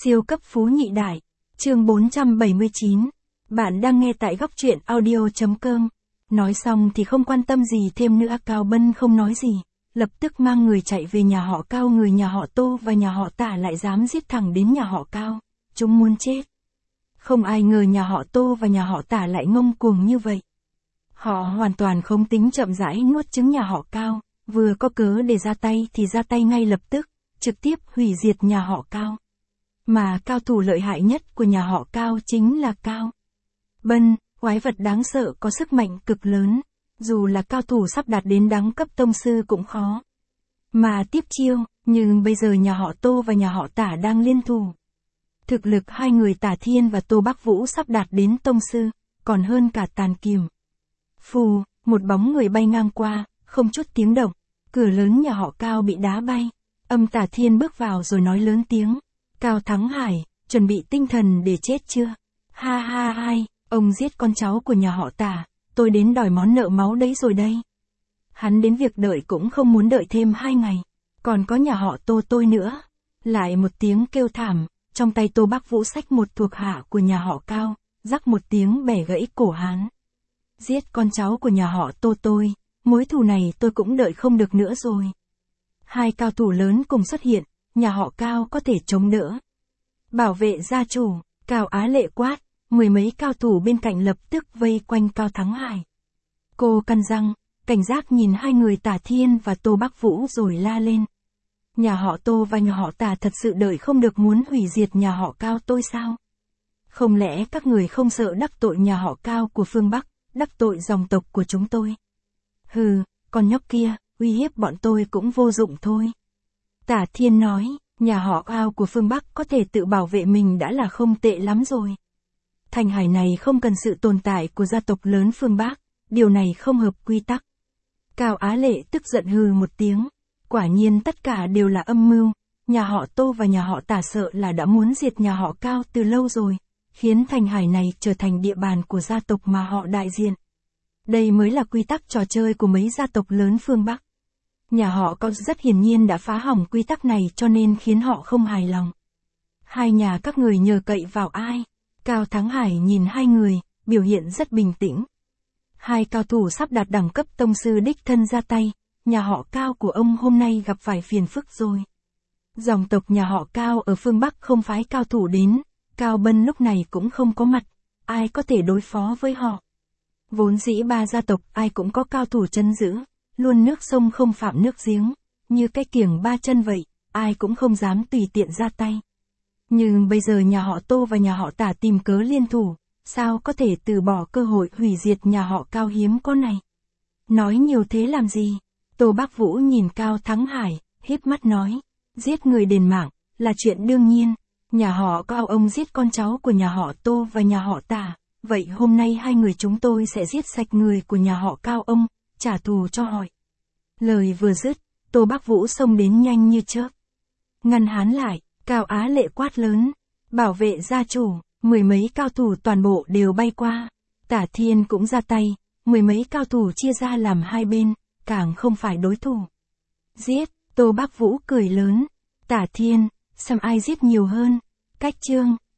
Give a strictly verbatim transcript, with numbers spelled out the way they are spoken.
Siêu cấp phú nhị đại. Chương bốn trăm bảy mươi chín. Bạn đang nghe tại góc truyện audio chấm com. Nói xong thì không quan tâm gì thêm nữa, Cao Bân không nói gì, lập tức mang người chạy về nhà họ Cao. Người nhà họ Tô và nhà họ Tả lại dám giết thẳng đến nhà họ Cao, chúng muốn chết. Không ai ngờ nhà họ Tô và nhà họ Tả lại ngông cuồng như vậy. Họ hoàn toàn không tính chậm rãi nuốt chửng nhà họ Cao, vừa có cớ để ra tay thì ra tay ngay lập tức, trực tiếp hủy diệt nhà họ Cao. Mà cao thủ lợi hại nhất của nhà họ Cao chính là Cao Bân, quái vật đáng sợ có sức mạnh cực lớn, dù là cao thủ sắp đạt đến đẳng cấp tông sư cũng khó mà tiếp chiêu, nhưng bây giờ nhà họ Tô và nhà họ Tả đang liên thủ. Thực lực hai người Tả Thiên và Tô Bắc Vũ sắp đạt đến tông sư, còn hơn cả Tàn Kiềm. Phù, một bóng người bay ngang qua, không chút tiếng động, cửa lớn nhà họ Cao bị đá bay. Âm Tả Thiên bước vào rồi nói lớn tiếng: Cao Thắng Hải, chuẩn bị tinh thần để chết chưa? Ha ha hai, ông giết con cháu của nhà họ Tả, tôi đến đòi món nợ máu đấy rồi đây. Hắn đến việc đợi cũng không muốn đợi thêm hai ngày. Còn có nhà họ Tô tôi nữa. Lại một tiếng kêu thảm, trong tay Tô Bắc Vũ xách một thuộc hạ của nhà họ Cao, rắc một tiếng bẻ gãy cổ hắn. Giết con cháu của nhà họ Tô tôi, mối thù này tôi cũng đợi không được nữa rồi. Hai cao thủ lớn cùng xuất hiện, nhà họ Cao có thể chống đỡ. Bảo vệ gia chủ, Cao Á Lệ quát, mười mấy cao thủ bên cạnh lập tức vây quanh Cao Thắng Hải. Cô cắn răng, cảnh giác nhìn hai người Tả Thiên và Tô Bắc Vũ rồi la lên. Nhà họ Tô và nhà họ Tả thật sự đợi không được muốn hủy diệt nhà họ Cao tôi sao? Không lẽ các người không sợ đắc tội nhà họ Cao của phương Bắc, đắc tội dòng tộc của chúng tôi? Hừ, con nhóc kia, uy hiếp bọn tôi cũng vô dụng thôi. Tả Thiên nói, nhà họ Cao của phương Bắc có thể tự bảo vệ mình đã là không tệ lắm rồi. Thành Hải này không cần sự tồn tại của gia tộc lớn phương Bắc, điều này không hợp quy tắc. Cao Á Lệ tức giận hừ một tiếng, quả nhiên tất cả đều là âm mưu, nhà họ Tô và nhà họ Tả sợ là đã muốn diệt nhà họ Cao từ lâu rồi, khiến Thành Hải này trở thành địa bàn của gia tộc mà họ đại diện. Đây mới là quy tắc trò chơi của mấy gia tộc lớn phương Bắc. Nhà họ Cao rất hiển nhiên đã phá hỏng quy tắc này cho nên khiến họ không hài lòng. Hai nhà các người nhờ cậy vào ai? Cao Thắng Hải nhìn hai người, biểu hiện rất bình tĩnh. Hai cao thủ sắp đạt đẳng cấp tông sư đích thân ra tay, nhà họ Cao của ông hôm nay gặp phải phiền phức rồi. Dòng tộc nhà họ Cao ở phương Bắc không phái cao thủ đến, Cao Bân lúc này cũng không có mặt, ai có thể đối phó với họ. Vốn dĩ ba gia tộc ai cũng có cao thủ chân giữ, luôn nước sông không phạm nước giếng, như cái kiểng ba chân vậy, ai cũng không dám tùy tiện ra tay. Nhưng bây giờ nhà họ Tô và nhà họ Tả tìm cớ liên thủ, sao có thể từ bỏ cơ hội hủy diệt nhà họ Cao hiếm có này? Nói nhiều thế làm gì? Tô Bắc Vũ nhìn Cao Thắng Hải, híp mắt nói, giết người đền mạng, là chuyện đương nhiên, nhà họ Cao ông giết con cháu của nhà họ Tô và nhà họ Tả, vậy hôm nay hai người chúng tôi sẽ giết sạch người của nhà họ Cao ông, trả thù cho họ. Lời vừa dứt, Tô Bắc Vũ xông đến nhanh như chớp. Ngăn hắn lại, Cao Á Lệ quát lớn, bảo vệ gia chủ, mười mấy cao thủ toàn bộ đều bay qua. Tả Thiên cũng ra tay, mười mấy cao thủ chia ra làm hai bên, càng không phải đối thủ. Giết, Tô Bắc Vũ cười lớn, Tả Thiên, xem ai giết nhiều hơn. Cách chương,